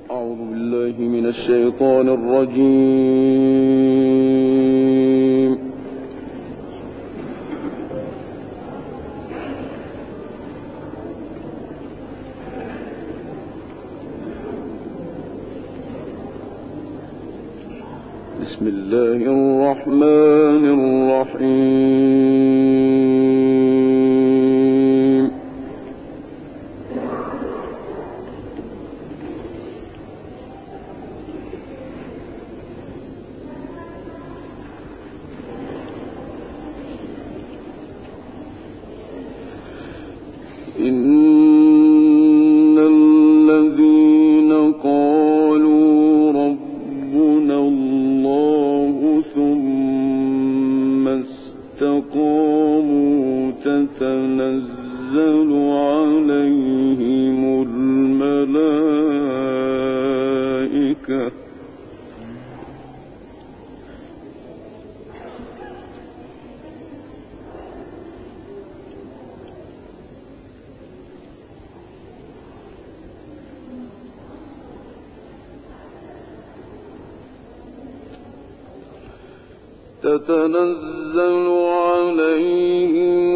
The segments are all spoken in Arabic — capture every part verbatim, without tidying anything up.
أعوذ بالله من الشيطان الرجيم. بسم الله الرحمن الرحيم. إن الذين قالوا ربنا الله ثم استقاموا تتنزل عليهم الملائكة تتنزل عليهم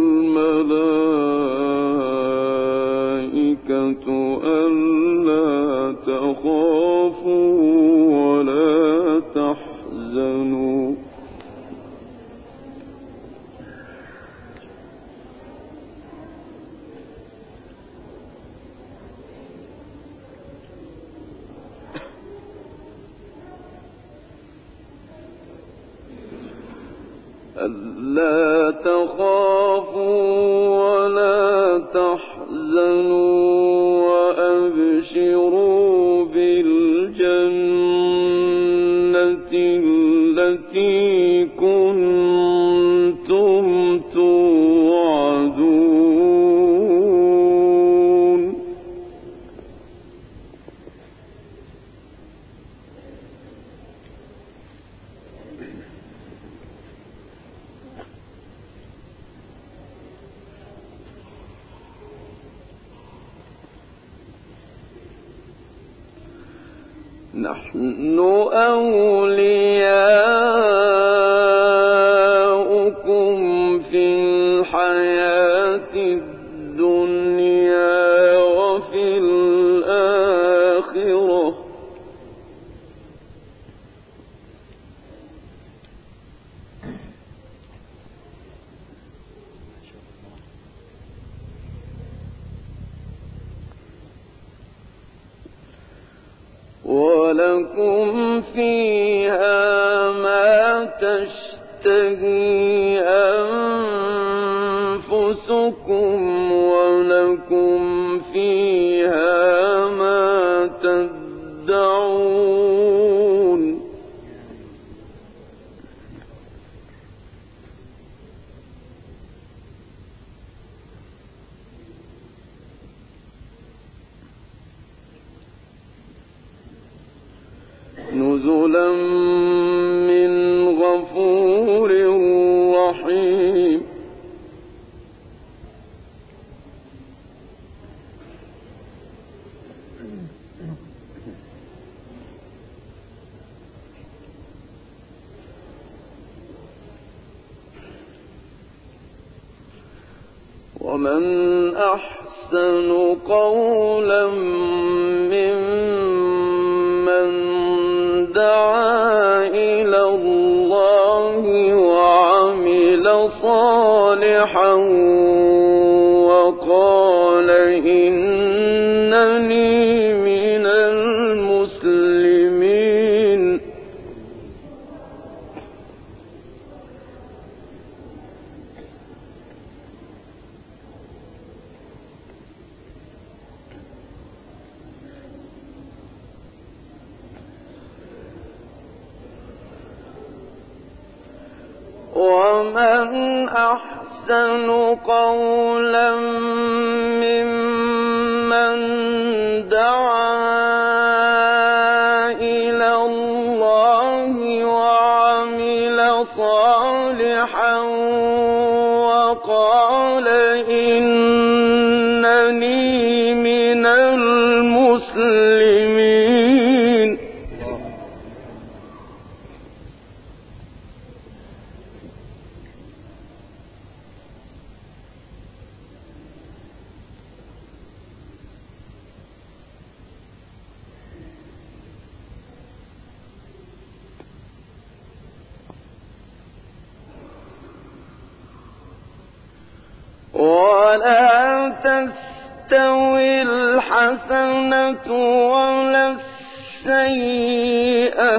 الملائكة ألا تخافوا ولا تحزنوا ألا تخافوا ولا تحزنوا وأبشروا بالجنة التي كنتم توعدون. نحن أولياؤكم في الحياة الدنيا وفي الآخرة ولكم فيها ما تشتهي أنفسكم ولكم فيها ما تدعون. نزلا من غفور رحيم. ومن أحسن قولا ممن دعا إلى الله وعمل صالحا وقال إنني من المسلمين. ومن أحسن قولا ممن دعا إلى الله وعمل صالحا وقال إنني من المسلمين. ولا تستوي الحسنة ولا السيئة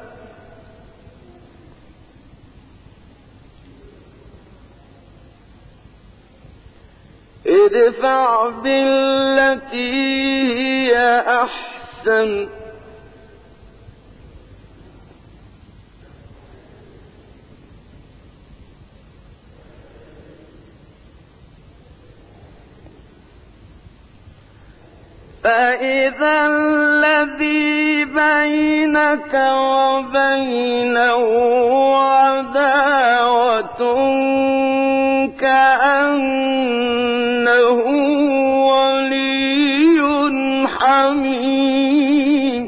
ادفع بالتي هي أحسن فإذا الذي بينك وبينه عداوة كأنه ولي حميم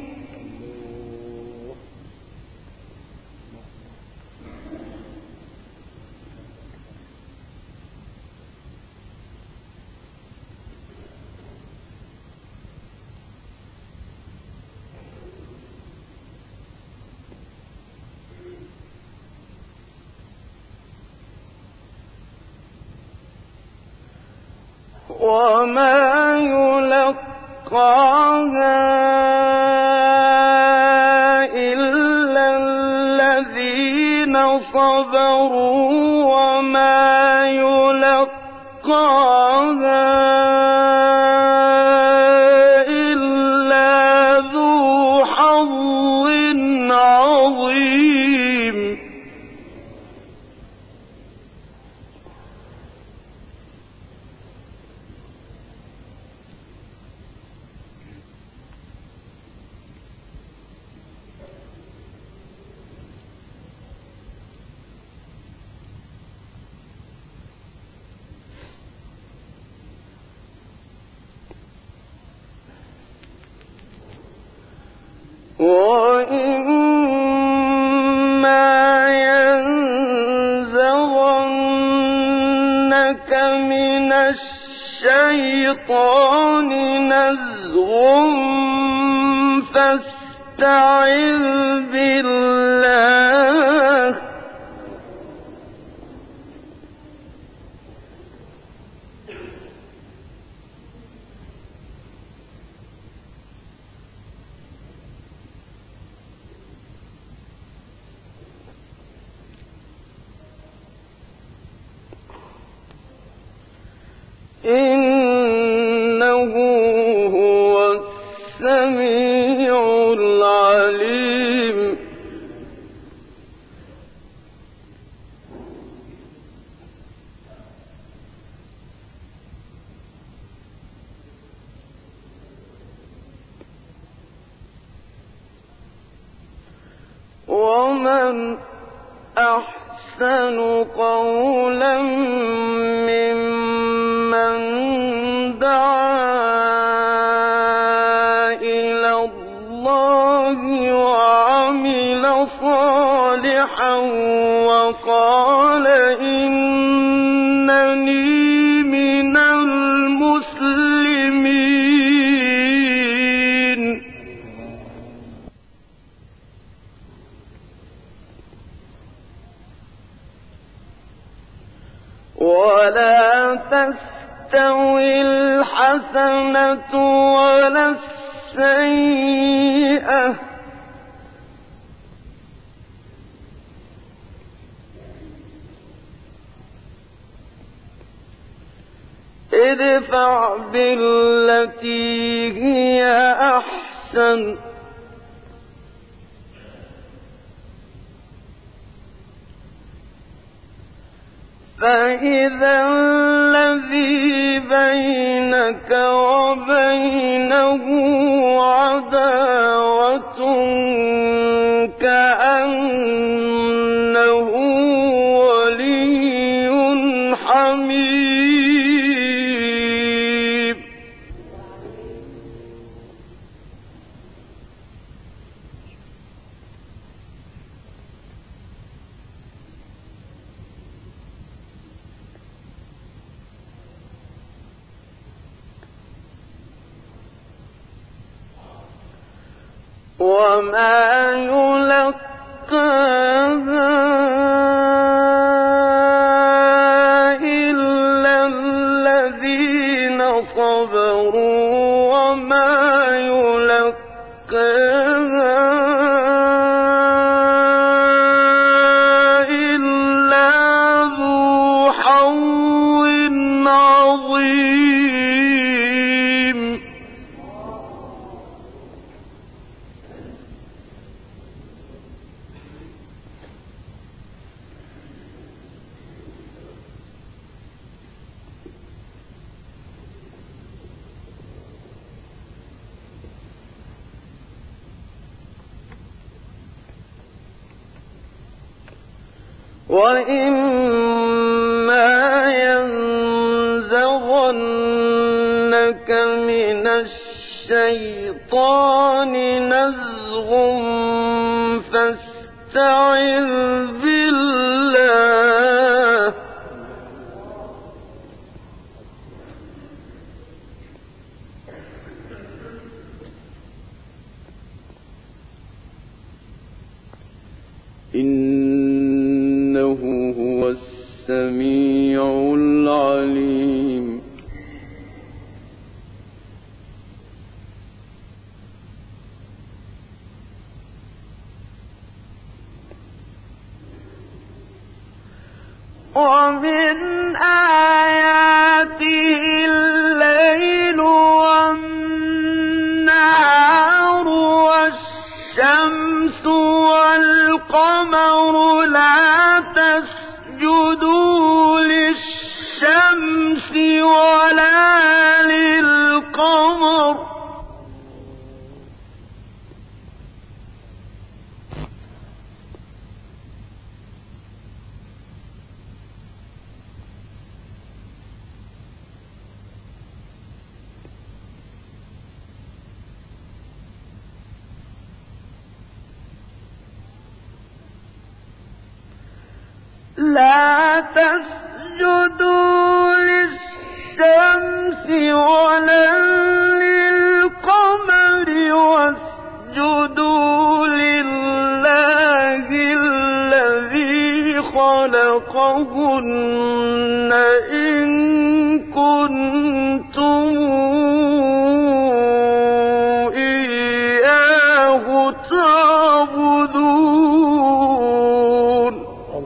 وما يلقاها إلا الذين صبروا وما يلقاها إلا ذو حظ عظيم وإما ينزغنك من الشيطان نزغ فاستعذ بالله إنه هو السميع العليم ومن أحسن قولا ممن دعا إلى الله وعمل صالحا وقال إنني من المسلمين ولا تستوي الحسنة ولا السيئة ادفع بالتي هي أحسن فإذا الذي بينك وبينه عداوة كأنه ولي حميم وما يلقاها إلا إلا ذو حظ عظيم وإما ينزغنك من الشيطان نزغ فاستعذ بالله إنه هو السميع العليم ومن آياته الليل والنهار والشمس والقمر لا تسجدوا للشمس ولا للقمر لا تسجدوا للشمس ولا للقمر واسجدوا لله الذي خلقهن إن كنتم إياه تعبدون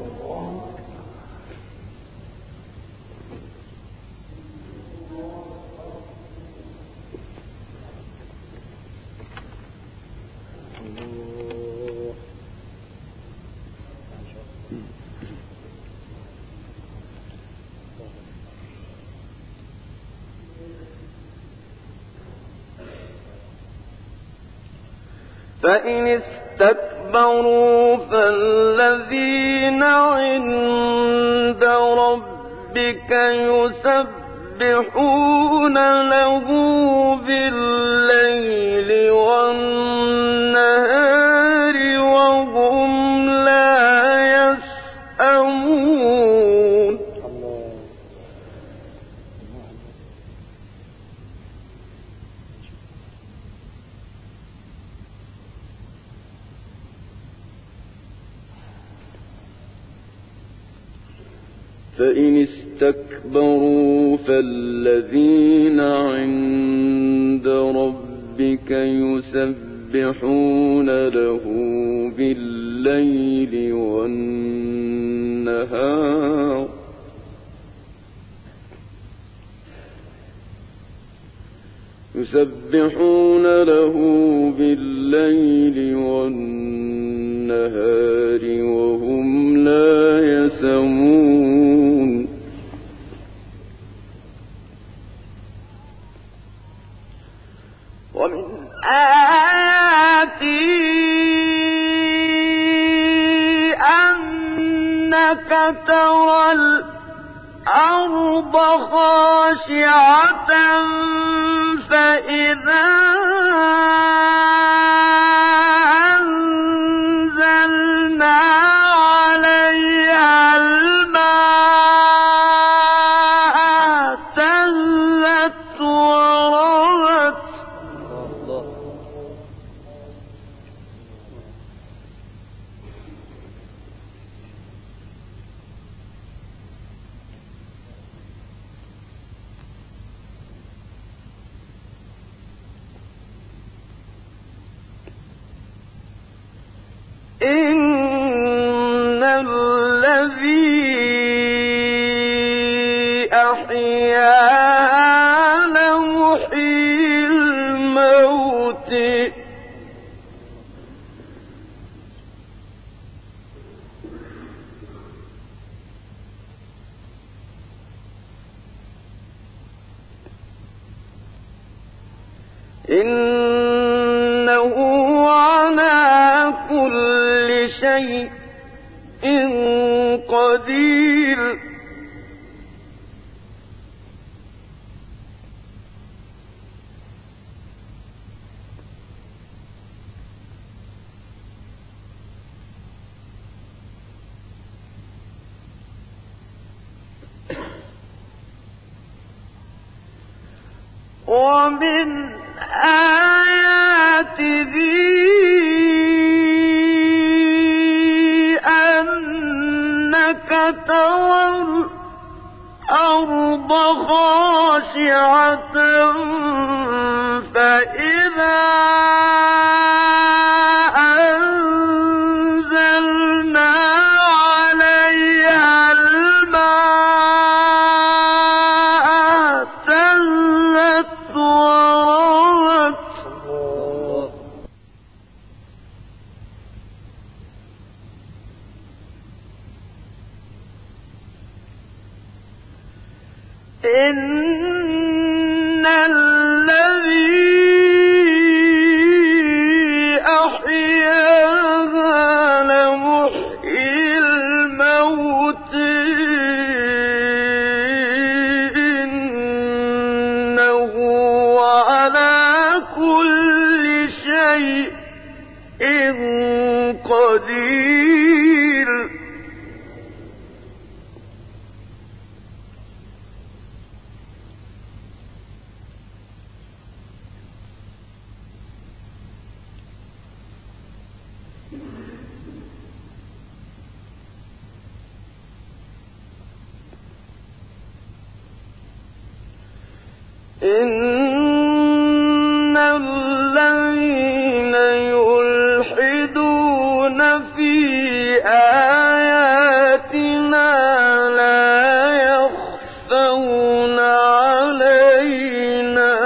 فإن استكبروا فالذين عند ربك يسبحون له بالليل والنهار وهم لا يسأمون فإن استكبروا فالذين عند ربك يسبحون له بالليل والنهار يسبحون له بالليل والنهار وهم لا يسأمون ومن آياته أنك ترى الأرض خاشعة فإذا أنزلنا عليها الماء اهتزت وربت إنه على كل شيء قدير. ومن آياته أنك ترى الأرض خاشعة فإذا أنزلنا عليها الماء اهتزت وربت إن الذي أحياها لمحيي الموت إنه على كل شيء قدير. إن الذين يلحدون في آياتنا لا يخفون علينا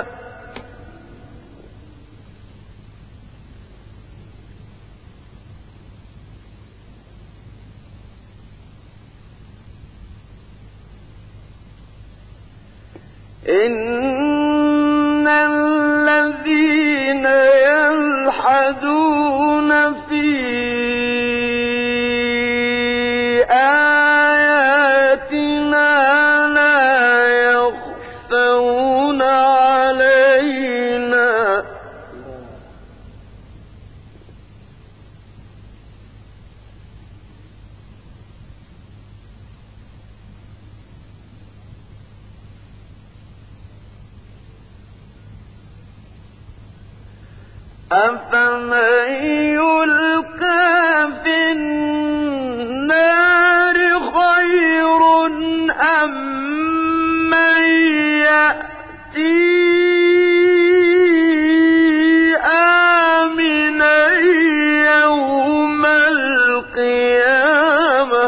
إن الذين يلحدون في آياتنا لا يخفون علينا أفمن يلقى في النار خير أم من يأتي آمنا يوم القيامة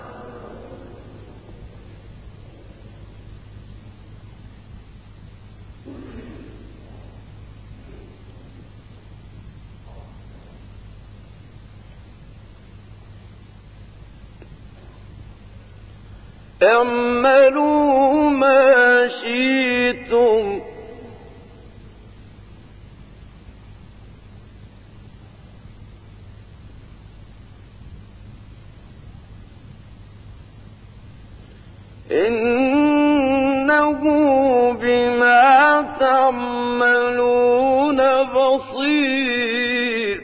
اعملوا ما شئتم إنه بما تعملون بصير.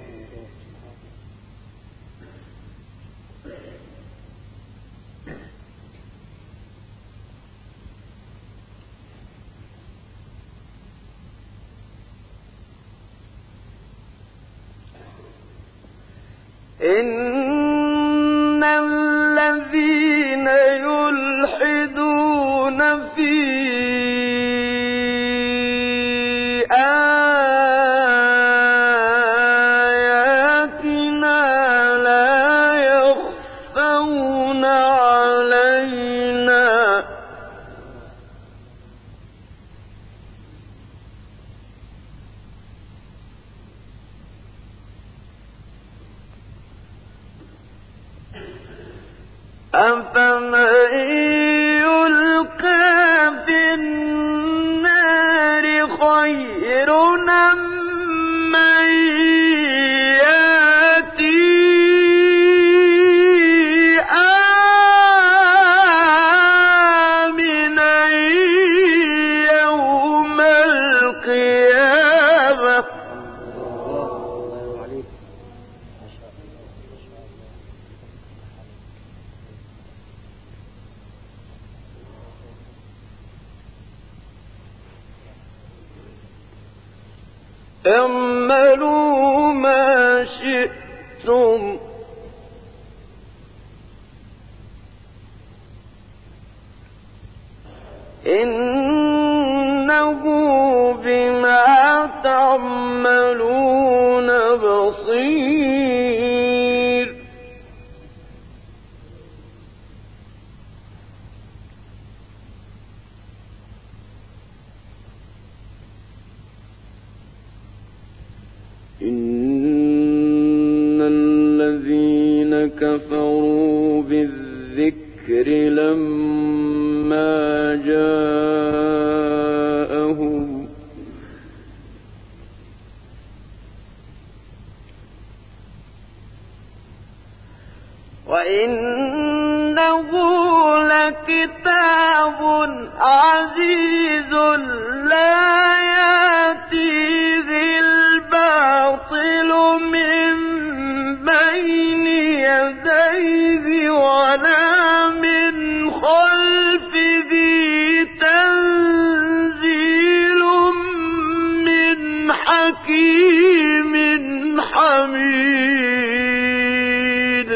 إن الذين يلحدون في آياتنا لا يخفون علينا أفمن يلقى في النار خير اعملوا ما شئتم إنه بما تعملون بصير. إن الذين كفروا بالذكر لما جاءهم وإنه لكتاب عزيز لا يأتيه الباطل من بين يديه ولا من خلفه تنزيل من حكيم حميد.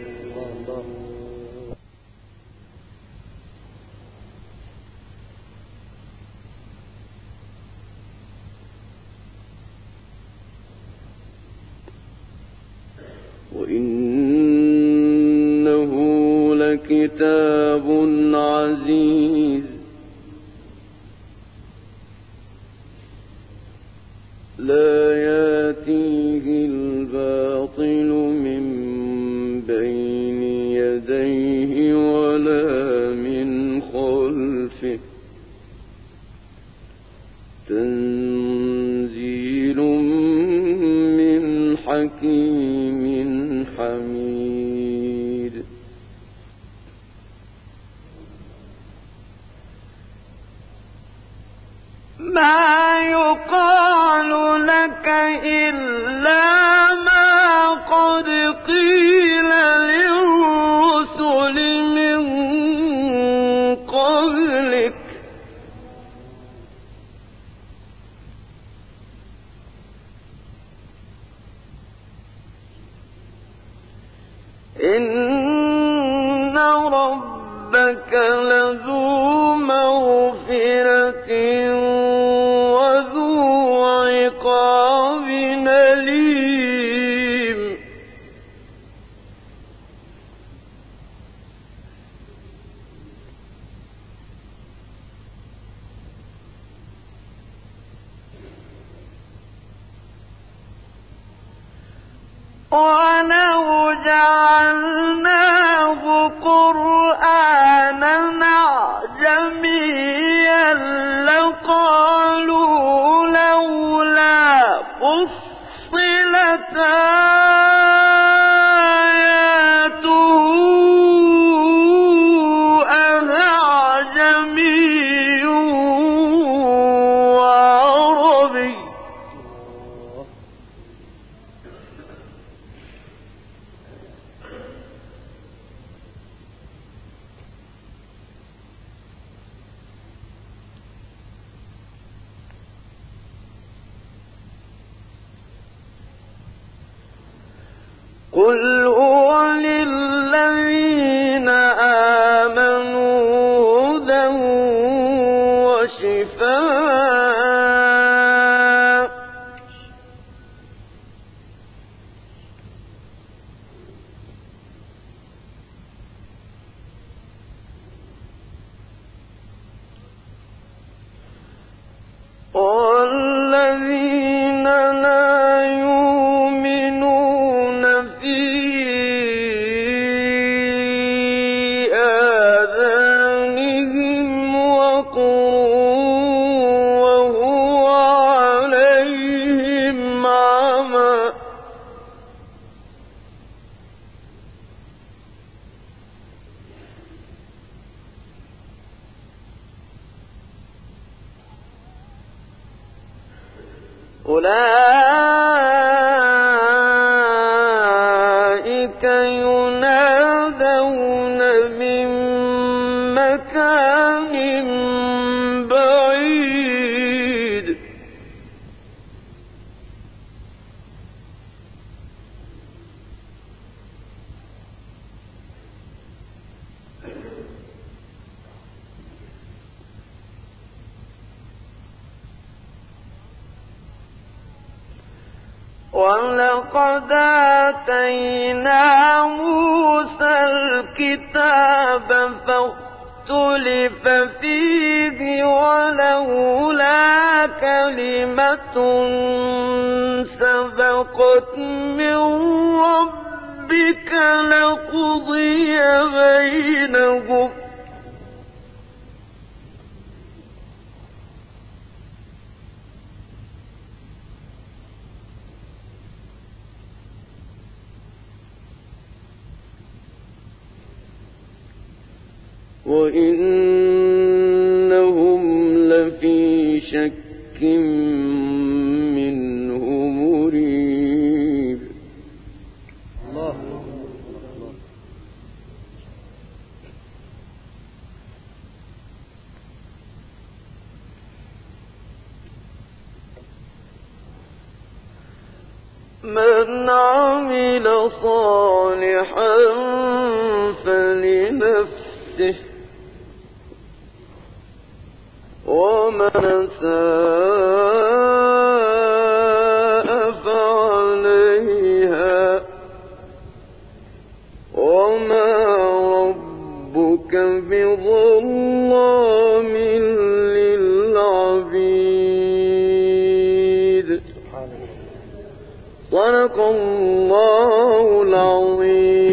وإنه لكتاب عزيز لا يأتيه الباطل من بين يديه ولا من خلفه تنزيل من حكيم حميد. ما يقال لك إلا ما قد قيل للرسل من قبلك إن ربك لذو مغفرة وذو عقاب أليم. ولو جعلناه قرآنا أعجميا لقالوا لولا فصلت آياته أأعجمي وعربي. قل هو للذين آمنوا هدى وشفاء والذين لا يؤمنون في آذانهم وقر وهو عليهم عمى أولئك ينادون من مكان بعيد ولقد آتينا موسى الكتاب فاختلف فيه ولولا كلمة سبقت من ربك لقضي بينهم وإنهم لفي شك منه مريب. الله. من عمل صالحا فلنفسه ومن ساء فعليها وما ربك بظلام للعبيد. صدق الله العظيم.